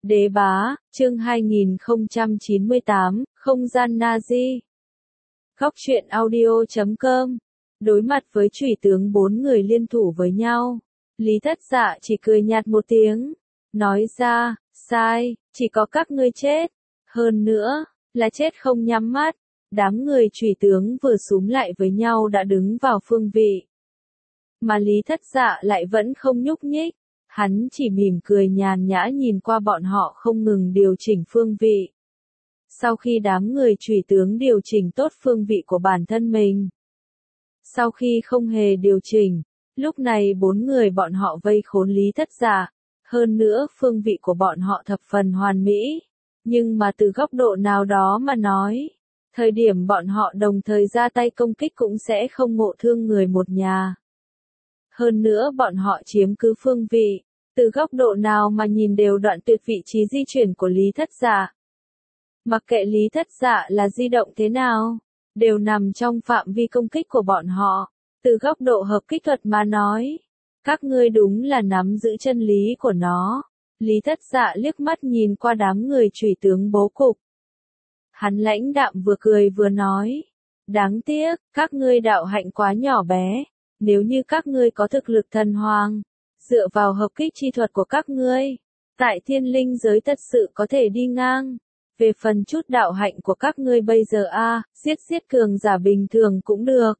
Đế bá, chương 2098, không gian Nazi. Góc truyện audio.com. Đối mặt với chủy tướng bốn người liên thủ với nhau, Lý Thất Dạ chỉ cười nhạt một tiếng, nói ra, sai, chỉ có các ngươi chết. Hơn nữa, là chết không nhắm mắt. Đám người chủy tướng vừa xúm lại với nhau đã đứng vào phương vị. Mà Lý Thất Dạ lại vẫn không nhúc nhích. Hắn chỉ mỉm cười nhàn nhã nhìn qua bọn họ không ngừng điều chỉnh phương vị. Sau khi đám người chủy tướng điều chỉnh tốt phương vị của bản thân mình. Sau khi không hề điều chỉnh, lúc này bốn người bọn họ vây khốn Lý Thất Dạ. Hơn nữa phương vị của bọn họ thập phần hoàn mỹ. Nhưng mà từ góc độ nào đó mà nói, thời điểm bọn họ đồng thời ra tay công kích cũng sẽ không ngộ thương người một nhà. Hơn nữa bọn họ chiếm cứ phương vị, từ góc độ nào mà nhìn đều đoạn tuyệt vị trí di chuyển của Lý Thất Dạ. Mặc kệ Lý Thất Dạ là di động thế nào, đều nằm trong phạm vi công kích của bọn họ. Từ góc độ hợp kích thuật mà nói, các ngươi đúng là nắm giữ chân lý của nó. Lý Thất Dạ liếc mắt nhìn qua đám người chủy tướng bố cục. Hắn lãnh đạm vừa cười vừa nói, đáng tiếc, các ngươi đạo hạnh quá nhỏ bé. Nếu như các ngươi có thực lực thần hoàng, dựa vào hợp kích chi thuật của các ngươi, tại thiên linh giới thật sự có thể đi ngang. Về phần chút đạo hạnh của các ngươi bây giờ giết cường giả bình thường cũng được.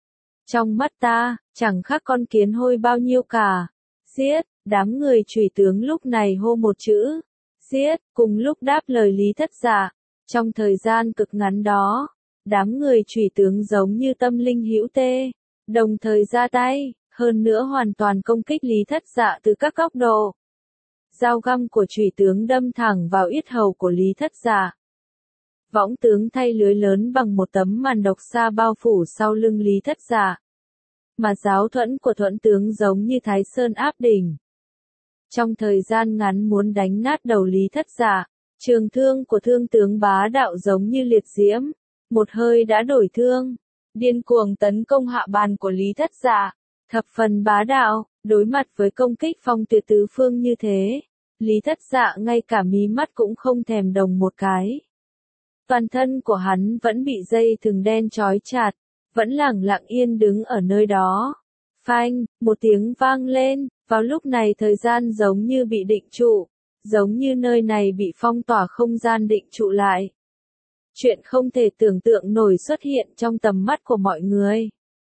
Trong mắt ta, chẳng khác con kiến hôi bao nhiêu cả. Giết, đám người chủy tướng lúc này hô một chữ. Giết, cùng lúc đáp lời Lý Thất Dạ. Trong thời gian cực ngắn đó, đám người chủy tướng giống như tâm linh hữu tê. Đồng thời ra tay, hơn nữa hoàn toàn công kích Lý Thất Dạ từ các góc độ. Dao găm của chủy tướng đâm thẳng vào yết hầu của Lý Thất Dạ. Võng tướng thay lưới lớn bằng một tấm màn độc xa bao phủ sau lưng Lý Thất Dạ. Mà giáo thuẫn của thuẫn tướng giống như Thái Sơn áp đỉnh. Trong thời gian ngắn muốn đánh nát đầu Lý Thất Dạ, trường thương của thương tướng bá đạo giống như liệt diễm, một hơi đã đổi thương. Điên cuồng tấn công hạ bàn của Lý Thất Dạ, thập phần bá đạo, đối mặt với công kích phong tuyệt tứ phương như thế, Lý Thất Dạ ngay cả mí mắt cũng không thèm đồng một cái. Toàn thân của hắn vẫn bị dây thừng đen trói chặt, vẫn lẳng lặng yên đứng ở nơi đó. Phanh, một tiếng vang lên, vào lúc này thời gian giống như bị định trụ, giống như nơi này bị phong tỏa không gian định trụ lại. Chuyện không thể tưởng tượng nổi xuất hiện trong tầm mắt của mọi người.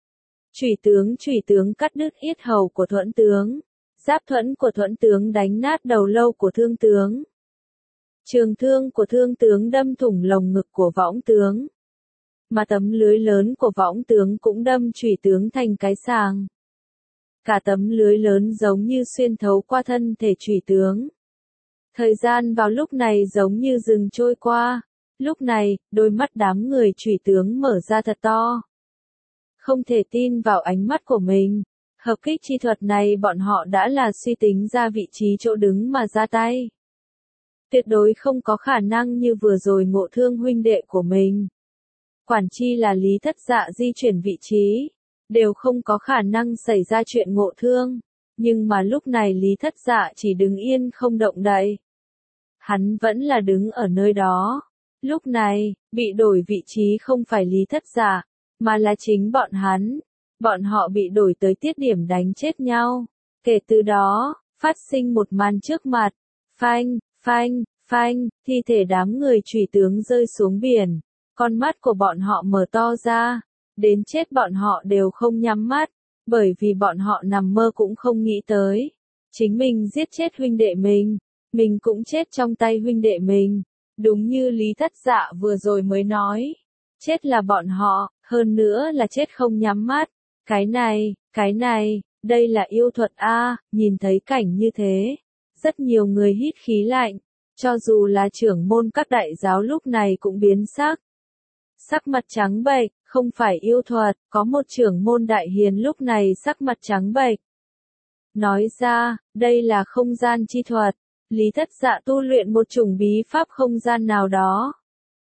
Chủy tướng cắt đứt yết hầu của thuẫn tướng. Giáp thuẫn của thuẫn tướng đánh nát đầu lâu của thương tướng. Trường thương của thương tướng đâm thủng lồng ngực của võng tướng. Mà tấm lưới lớn của võng tướng cũng đâm chủy tướng thành cái sàng. Cả tấm lưới lớn giống như xuyên thấu qua thân thể chủy tướng. Thời gian vào lúc này giống như dừng trôi qua. Lúc này, đôi mắt đám người chủy tướng mở ra thật to. Không thể tin vào ánh mắt của mình. Hợp kích chi thuật này bọn họ đã là suy tính ra vị trí chỗ đứng mà ra tay. Tuyệt đối không có khả năng như vừa rồi ngộ thương huynh đệ của mình. Quản chi là Lý Thất Dạ di chuyển vị trí, đều không có khả năng xảy ra chuyện ngộ thương. Nhưng mà lúc này Lý Thất Dạ chỉ đứng yên không động đậy. Hắn vẫn là đứng ở nơi đó. Lúc này, bị đổi vị trí không phải Lý Thất Dạ, mà là chính bọn hắn. Bọn họ bị đổi tới tiết điểm đánh chết nhau. Kể từ đó, phát sinh một màn trước mặt. Phanh, phanh, phanh, thi thể đám người chủy tướng rơi xuống biển. Con mắt của bọn họ mở to ra. Đến chết bọn họ đều không nhắm mắt. Bởi vì bọn họ nằm mơ cũng không nghĩ tới. Chính mình giết chết huynh đệ mình. Mình cũng chết trong tay huynh đệ mình. Đúng như Lý Thất Dạ vừa rồi mới nói. Chết là bọn họ, hơn nữa là chết không nhắm mắt. Cái này, đây là yêu thuật nhìn thấy cảnh như thế. Rất nhiều người hít khí lạnh. Cho dù là trưởng môn các đại giáo lúc này cũng biến sắc. Sắc mặt trắng bệch, không phải yêu thuật, có một trưởng môn đại hiền lúc này sắc mặt trắng bệch. Nói ra, đây là không gian chi thuật. Lý Thất Dạ tu luyện một chủng bí pháp không gian nào đó.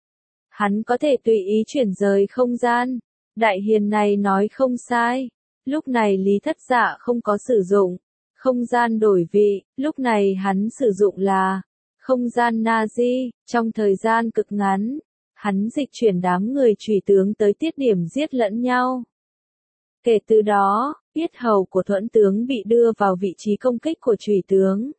Hắn có thể tùy ý chuyển rời không gian. Đại hiền này nói không sai. Lúc này Lý Thất Dạ không có sử dụng không gian đổi vị, lúc này hắn sử dụng là không gian Nazi, trong thời gian cực ngắn, hắn dịch chuyển đám người chủy tướng tới tiết điểm giết lẫn nhau. Kể từ đó, yết hầu của Thuẫn tướng bị đưa vào vị trí công kích của chủy tướng.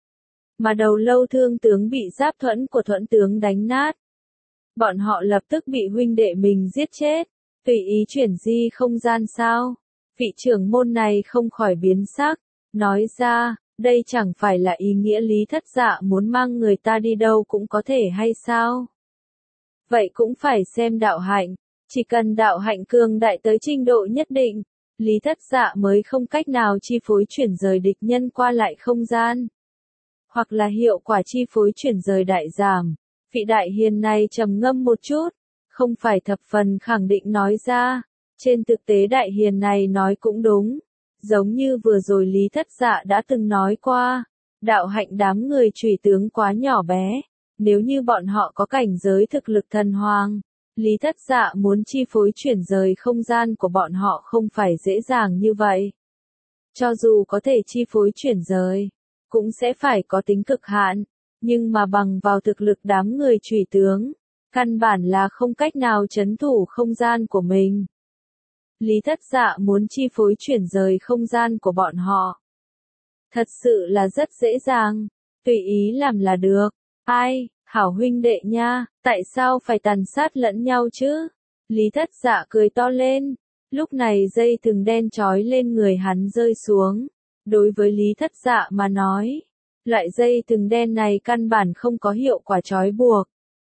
Mà đầu lâu Thương tướng bị giáp thuẫn của Thuẫn tướng đánh nát. Bọn họ lập tức bị huynh đệ mình giết chết, tùy ý chuyển di không gian sao. Vị trưởng môn này không khỏi biến sắc, nói ra, đây chẳng phải là ý nghĩa Lý Thất Dạ muốn mang người ta đi đâu cũng có thể hay sao? Vậy cũng phải xem đạo hạnh, chỉ cần đạo hạnh cường đại tới trình độ nhất định, Lý Thất Dạ mới không cách nào chi phối chuyển rời địch nhân qua lại không gian. Hoặc là hiệu quả chi phối chuyển rời đại giảm. Vị đại hiền này trầm ngâm một chút, không phải thập phần khẳng định nói ra. Trên thực tế đại hiền này nói cũng đúng. Giống như vừa rồi Lý Thất Dạ đã từng nói qua, đạo hạnh đám người chủy tướng quá nhỏ bé. Nếu như bọn họ có cảnh giới thực lực thần hoàng, Lý Thất Dạ muốn chi phối chuyển rời không gian của bọn họ không phải dễ dàng như vậy. Cho dù có thể chi phối chuyển rời, cũng sẽ phải có tính cực hạn, nhưng mà bằng vào thực lực đám người chủy tướng, căn bản là không cách nào trấn thủ không gian của mình. Lý Thất Dạ muốn chi phối chuyển rời không gian của bọn họ. Thật sự là rất dễ dàng, tùy ý làm là được. Ai, hảo huynh đệ nha, tại sao phải tàn sát lẫn nhau chứ? Lý Thất Dạ cười to lên, lúc này dây thừng đen trói lên người hắn rơi xuống. Đối với Lý Thất Dạ mà nói, loại dây thừng đen này căn bản không có hiệu quả trói buộc.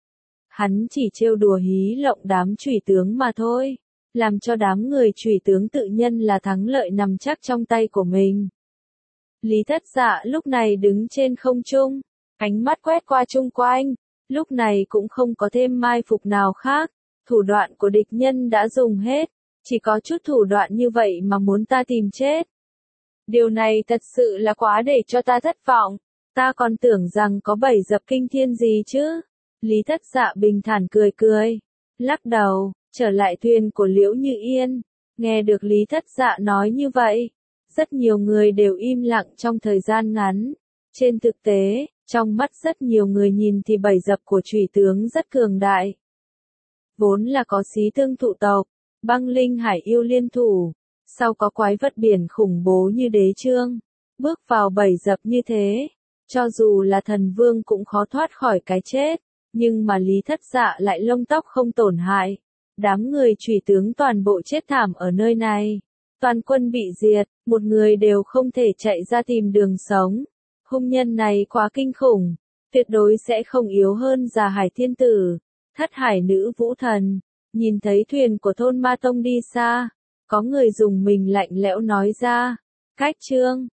Hắn chỉ trêu đùa hí lộng đám chủy tướng mà thôi, làm cho đám người chủy tướng tự nhân là thắng lợi nằm chắc trong tay của mình. Lý Thất Dạ lúc này đứng trên không trung, ánh mắt quét qua chung quanh, lúc này cũng không có thêm mai phục nào khác, thủ đoạn của địch nhân đã dùng hết, chỉ có chút thủ đoạn như vậy mà muốn ta tìm chết. Điều này thật sự là quá để cho ta thất vọng, ta còn tưởng rằng có bảy dập kinh thiên gì chứ. Lý Thất Dạ bình thản cười cười, lắc đầu, trở lại thuyền của Liễu Như Yên. Nghe được Lý Thất Dạ nói như vậy, rất nhiều người đều im lặng trong thời gian ngắn. Trên thực tế, trong mắt rất nhiều người nhìn thì bảy dập của chủy tướng rất cường đại. Vốn là có xí thương thụ tộc, băng linh hải yêu liên thủ, sau có quái vật biển khủng bố như đế trương, bước vào bảy dập như thế, cho dù là thần vương cũng khó thoát khỏi cái chết, nhưng mà Lý Thất Dạ lại lông tóc không tổn hại. Đám người chủy tướng toàn bộ chết thảm ở nơi này, toàn quân bị diệt, một người đều không thể chạy ra tìm đường sống. Hung nhân này quá kinh khủng, tuyệt đối sẽ không yếu hơn Già Hải Thiên Tử, Thất Hải Nữ Vũ Thần. Nhìn thấy thuyền của thôn Ma Tông đi xa, có người dùng mình lạnh lẽo nói ra, cách chương